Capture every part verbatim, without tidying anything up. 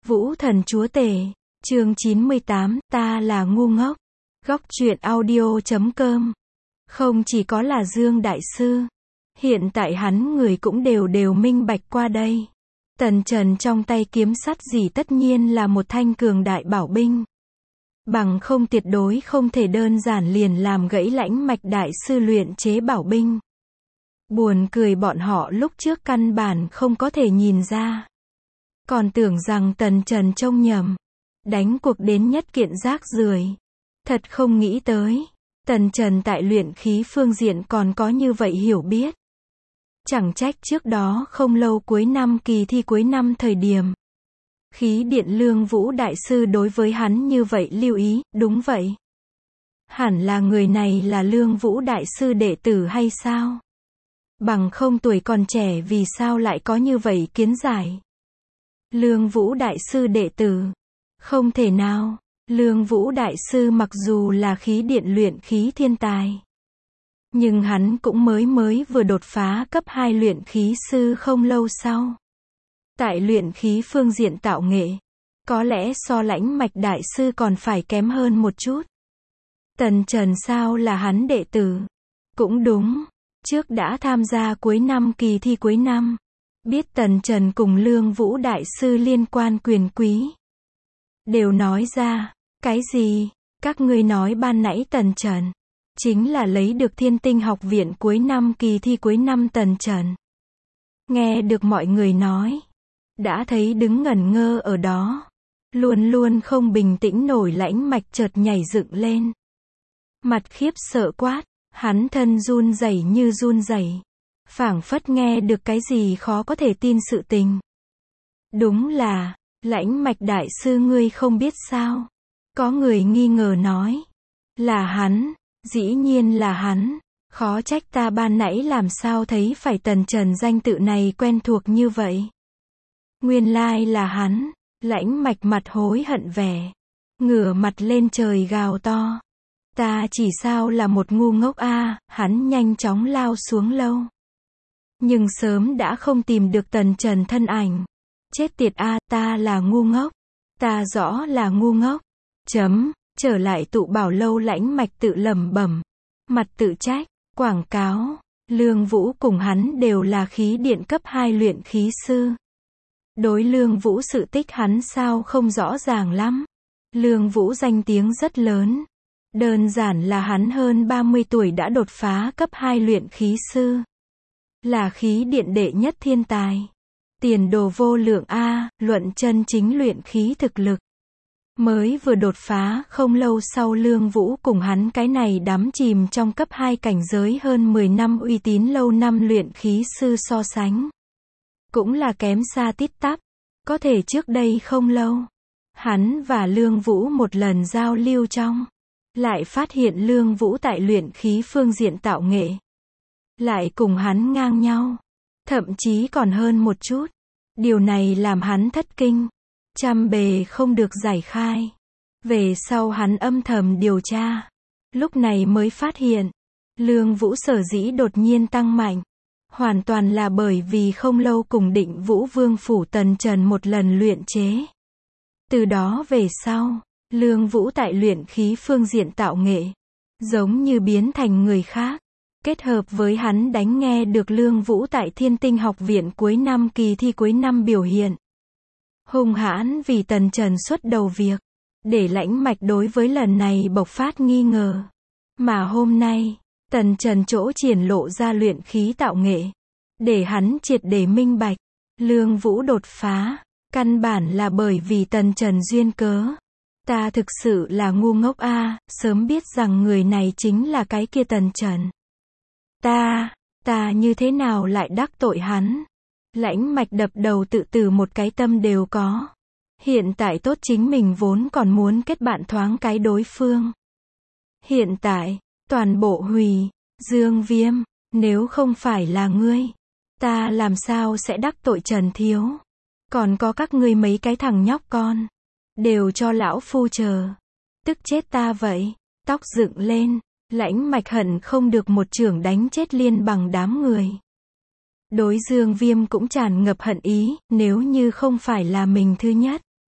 Vũ Thần Chúa Tể, chương chín mươi tám, ta là ngu ngốc. Góc truyện audio chấm com. Không chỉ có là Dương Đại Sư. Hiện tại hắn người cũng đều đều minh bạch qua đây. Tần Trần trong tay kiếm sắt gì tất nhiên là một thanh cường đại bảo binh. Bằng không tuyệt đối không thể đơn giản liền làm gãy Lãnh Mạch Đại Sư luyện chế bảo binh. Buồn cười bọn họ lúc trước căn bản không có thể nhìn ra. Còn tưởng rằng Tần Trần trông nhầm. Đánh cuộc đến nhất kiện rác rưởi. Thật không nghĩ tới. Tần Trần tại luyện khí phương diện còn có như vậy hiểu biết. Chẳng trách trước đó không lâu cuối năm kỳ thi cuối năm thời điểm. Khí điện Lương Vũ Đại Sư đối với hắn như vậy lưu ý, đúng vậy. Hẳn là người này là Lương Vũ Đại Sư đệ tử hay sao? Bằng không tuổi còn trẻ vì sao lại có như vậy kiến giải? Lương Vũ Đại Sư đệ tử. Không thể nào. Lương Vũ Đại Sư mặc dù là khí điện luyện khí thiên tài. Nhưng hắn cũng mới mới vừa đột phá cấp hai luyện khí sư không lâu sau. Tại luyện khí phương diện tạo nghệ. Có lẽ so Lãnh Mạch Đại Sư còn phải kém hơn một chút. Tần Trần sao là hắn đệ tử? Cũng đúng. Trước đã tham gia cuối năm kỳ thi cuối năm. Biết Tần Trần cùng Lương Vũ Đại Sư liên quan quyền quý. Đều nói ra. Cái gì? Các ngươi nói ban nãy Tần Trần. Chính là lấy được Thiên Tinh học viện cuối năm kỳ thi cuối năm Tần Trần. Nghe được mọi người nói. Đã thấy đứng ngẩn ngơ ở đó. Luôn luôn không bình tĩnh nổi Lãnh Mạch chợt nhảy dựng lên. Mặt khiếp sợ quát. Hắn thân run rẩy như run rẩy. Phảng phất nghe được cái gì khó có thể tin sự tình. Đúng là, Lãnh Mạch Đại Sư ngươi không biết sao? Có người nghi ngờ nói. Là hắn, dĩ nhiên là hắn. Khó trách ta ban nãy làm sao thấy phải Tần Trần danh tự này quen thuộc như vậy. Nguyên lai là hắn. Lãnh Mạch mặt hối hận vẻ. Ngửa mặt lên trời gào to. Ta chỉ sao là một ngu ngốc a, à, hắn nhanh chóng lao xuống lâu. Nhưng sớm đã không tìm được Tần Trần thân ảnh. Chết tiệt a, à, ta là ngu ngốc. Ta rõ là ngu ngốc. Chấm, trở lại tụ bảo lâu Lãnh Mạch tự lẩm bẩm. Mặt tự trách, quảng cáo. Lương Vũ cùng hắn đều là khí điện cấp hai luyện khí sư. Đối Lương Vũ sự tích hắn sao không rõ ràng lắm. Lương Vũ danh tiếng rất lớn. Đơn giản là hắn hơn ba mươi tuổi đã đột phá cấp hai luyện khí sư. Là khí điện đệ nhất thiên tài. Tiền đồ vô lượng a, luận chân chính luyện khí thực lực. Mới vừa đột phá không lâu sau Lương Vũ cùng hắn cái này đắm chìm trong cấp hai cảnh giới hơn mười năm uy tín lâu năm luyện khí sư so sánh. Cũng là kém xa tít tắp. Có thể trước đây không lâu. Hắn và Lương Vũ một lần giao lưu trong. Lại phát hiện Lương Vũ tại luyện khí phương diện tạo nghệ. Lại cùng hắn ngang nhau. Thậm chí còn hơn một chút. Điều này làm hắn thất kinh. Trăm bề không được giải khai. Về sau hắn âm thầm điều tra. Lúc này mới phát hiện. Lương Vũ sở dĩ đột nhiên tăng mạnh. Hoàn toàn là bởi vì không lâu cùng Định Vũ Vương phủ Tần Trần một lần luyện chế. Từ đó về sau. Lương Vũ tại luyện khí phương diện tạo nghệ. Giống như biến thành người khác. Kết hợp với hắn đánh nghe được Lương Vũ tại Thiên Tinh học viện cuối năm kỳ thi cuối năm biểu hiện. Hung hãn vì Tần Trần xuất đầu việc. Để Lãnh Mạch đối với lần này bộc phát nghi ngờ. Mà hôm nay, Tần Trần chỗ triển lộ ra luyện khí tạo nghệ. Để hắn triệt để minh bạch. Lương Vũ đột phá. Căn bản là bởi vì Tần Trần duyên cớ. Ta thực sự là ngu ngốc a, à, sớm biết rằng người này chính là cái kia Tần Trần. Ta, ta như thế nào lại đắc tội hắn? Lãnh Mạch đập đầu tự tử một cái tâm đều có. Hiện tại tốt chính mình vốn còn muốn kết bạn thoáng cái đối phương. Hiện tại, toàn bộ hủy. Dương Viêm, nếu không phải là ngươi, ta làm sao sẽ đắc tội Trần Thiếu? Còn có các ngươi mấy cái thằng nhóc con. Đều cho lão phu chờ. Tức chết ta vậy. Tóc dựng lên. Lãnh Mạch hận không được một chưởng đánh chết liên bằng đám người. Đối Dương Viêm cũng tràn ngập hận ý. Nếu như không phải là mình thứ nhất.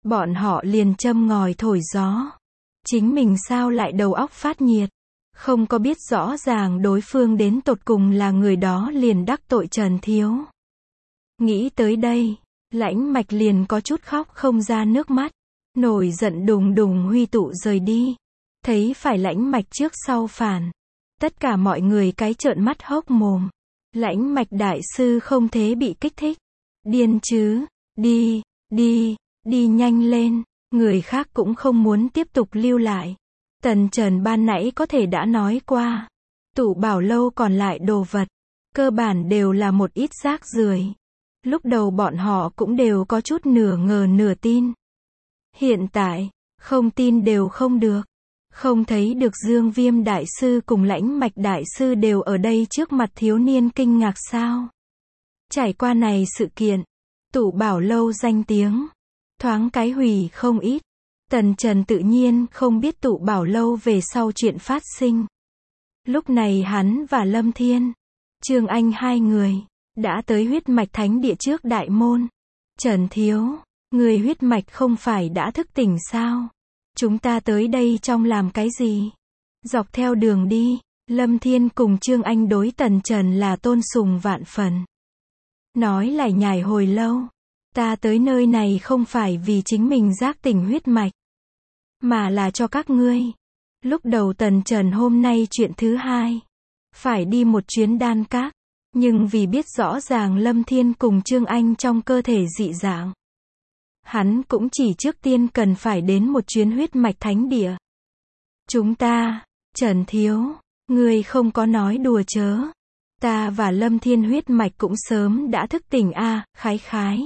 Bọn họ liền châm ngòi thổi gió. Chính mình sao lại đầu óc phát nhiệt. Không có biết rõ ràng đối phương đến tột cùng là người đó liền đắc tội Trần Thiếu. Nghĩ tới đây, Lãnh Mạch liền có chút khóc không ra nước mắt. Nổi giận đùng đùng huy tụ rời đi. Thấy phải Lãnh Mạch trước sau phản. Tất cả mọi người cái trợn mắt hốc mồm. Lãnh Mạch đại sư không thế bị kích thích. Điên chứ, đi, đi, đi nhanh lên. Người khác cũng không muốn tiếp tục lưu lại. Tần Trần ban nãy có thể đã nói qua. Tụ Bảo Lâu còn lại đồ vật. Cơ bản đều là một ít rác rưởi. Lúc đầu bọn họ cũng đều có chút nửa ngờ nửa tin. Hiện tại, không tin đều không được. Không thấy được Dương Viêm Đại Sư cùng Lãnh Mạch Đại Sư đều ở đây trước mặt thiếu niên kinh ngạc sao. Trải qua này sự kiện, Tụ Bảo Lâu danh tiếng, thoáng cái hủy không ít. Tần Trần tự nhiên không biết Tụ Bảo Lâu về sau chuyện phát sinh. Lúc này hắn và Lâm Thiên, Trương Anh hai người, đã tới huyết mạch thánh địa trước đại môn. Trần Thiếu, người huyết mạch không phải đã thức tỉnh sao? Chúng ta tới đây trong làm cái gì? Dọc theo đường đi, Lâm Thiên cùng Trương Anh đối Tần Trần là tôn sùng vạn phần. Nói lải nhải hồi lâu. Ta tới nơi này không phải vì chính mình giác tỉnh huyết mạch, mà là cho các ngươi. Lúc đầu Tần Trần hôm nay chuyện thứ hai, phải đi một chuyến đan các. Nhưng vì biết rõ ràng Lâm Thiên cùng Trương Anh trong cơ thể dị dạng, hắn cũng chỉ trước tiên cần phải đến một chuyến huyết mạch thánh địa. Chúng ta, Trần Thiếu, ngươi không có nói đùa chớ. Ta và Lâm Thiên huyết mạch cũng sớm đã thức tỉnh a, à, khái khái.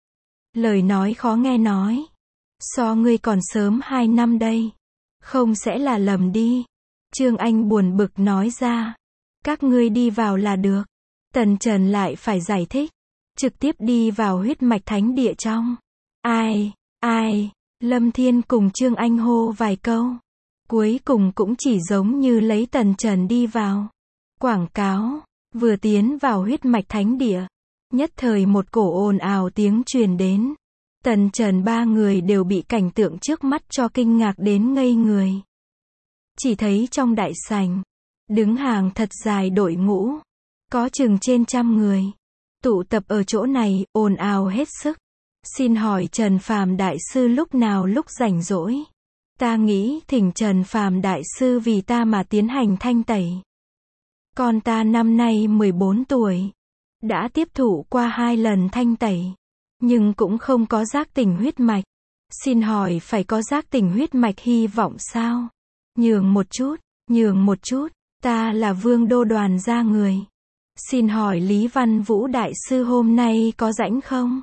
Lời nói khó nghe nói. So ngươi còn sớm hai năm đây. Không sẽ là lầm đi. Trương Anh buồn bực nói ra. Các ngươi đi vào là được. Tần Trần lại phải giải thích. Trực tiếp đi vào huyết mạch thánh địa trong. Ai, ai, Lâm Thiên cùng Trương Anh hô vài câu. Cuối cùng cũng chỉ giống như lấy Tần Trần đi vào. Quảng cáo, vừa tiến vào huyết mạch thánh địa. Nhất thời một cổ ồn ào tiếng truyền đến. Tần Trần ba người đều bị cảnh tượng trước mắt cho kinh ngạc đến ngây người. Chỉ thấy trong đại sảnh, đứng hàng thật dài đội ngũ. Có chừng trên trăm người. Tụ tập ở chỗ này, ồn ào hết sức. Xin hỏi Trần Phàm Đại Sư lúc nào lúc rảnh rỗi? Ta nghĩ thỉnh Trần Phàm Đại Sư vì ta mà tiến hành thanh tẩy. Con ta năm nay mười bốn tuổi. Đã tiếp thụ qua hai lần thanh tẩy. Nhưng cũng không có giác tỉnh huyết mạch. Xin hỏi phải có giác tỉnh huyết mạch hy vọng sao? Nhường một chút, nhường một chút. Ta là Vương Đô Đoàn gia người. Xin hỏi Lý Văn Vũ Đại Sư hôm nay có rảnh không?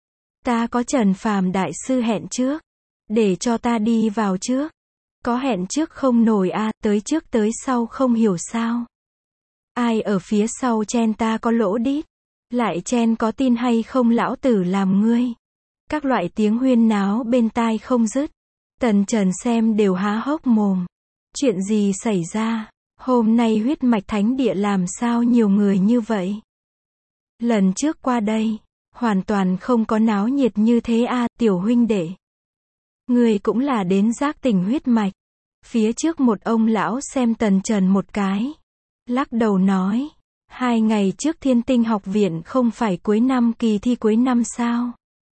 Ta có Trần Phàm Đại Sư hẹn trước. Để cho ta đi vào trước. Có hẹn trước không nổi a, à, tới trước tới sau không hiểu sao. Ai ở phía sau chen ta có lỗ đít. Lại chen có tin hay không lão tử làm ngươi. Các loại tiếng huyên náo bên tai không dứt. Tần Trần xem đều há hốc mồm. Chuyện gì xảy ra? Hôm nay huyết mạch thánh địa làm sao nhiều người như vậy? Lần trước qua đây, hoàn toàn không có náo nhiệt như thế a, à, tiểu huynh đệ. Người cũng là đến giác tỉnh huyết mạch. Phía trước một ông lão xem Tần Trần một cái. Lắc đầu nói. Hai ngày trước Thiên Tinh học viện không phải cuối năm kỳ thi cuối năm sao?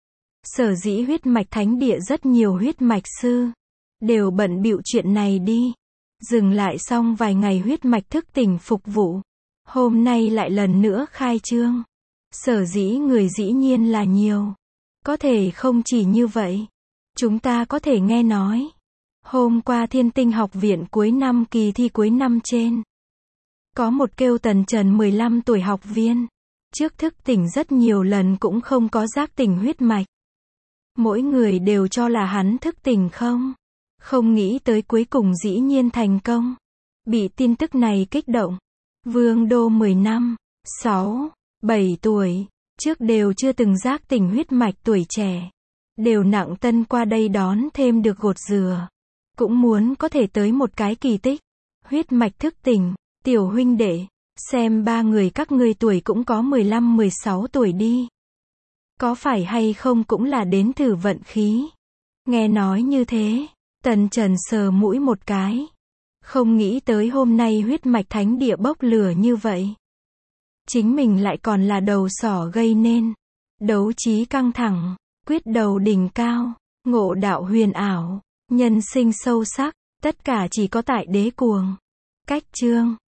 Sở dĩ huyết mạch thánh địa rất nhiều huyết mạch sư. Đều bận bịu chuyện này đi. Dừng lại xong vài ngày huyết mạch thức tỉnh phục vụ. Hôm nay lại lần nữa khai trương. Sở dĩ người dĩ nhiên là nhiều. Có thể không chỉ như vậy. Chúng ta có thể nghe nói. Hôm qua Thiên Tinh học viện cuối năm kỳ thi cuối năm trên. Có một kêu Tần Trần mười lăm tuổi học viên. Trước thức tỉnh rất nhiều lần cũng không có giác tỉnh huyết mạch. Mỗi người đều cho là hắn thức tỉnh không. Không nghĩ tới cuối cùng dĩ nhiên thành công. Bị tin tức này kích động. Vương Đô mười năm, sáu, bảy tuổi. Trước đều chưa từng giác tỉnh huyết mạch tuổi trẻ. Đều nặng tân qua đây đón thêm được gột dừa. Cũng muốn có thể tới một cái kỳ tích. Huyết mạch thức tỉnh. Tiểu huynh đệ, xem ba người các ngươi tuổi cũng có mười lăm mười sáu tuổi đi. Có phải hay không cũng là đến thử vận khí. Nghe nói như thế, Tần Trần sờ mũi một cái. Không nghĩ tới hôm nay huyết mạch thánh địa bốc lửa như vậy. Chính mình lại còn là đầu sỏ gây nên. Đấu trí căng thẳng, quyết đầu đỉnh cao, ngộ đạo huyền ảo, nhân sinh sâu sắc, tất cả chỉ có tại đế cuồng. Cách chương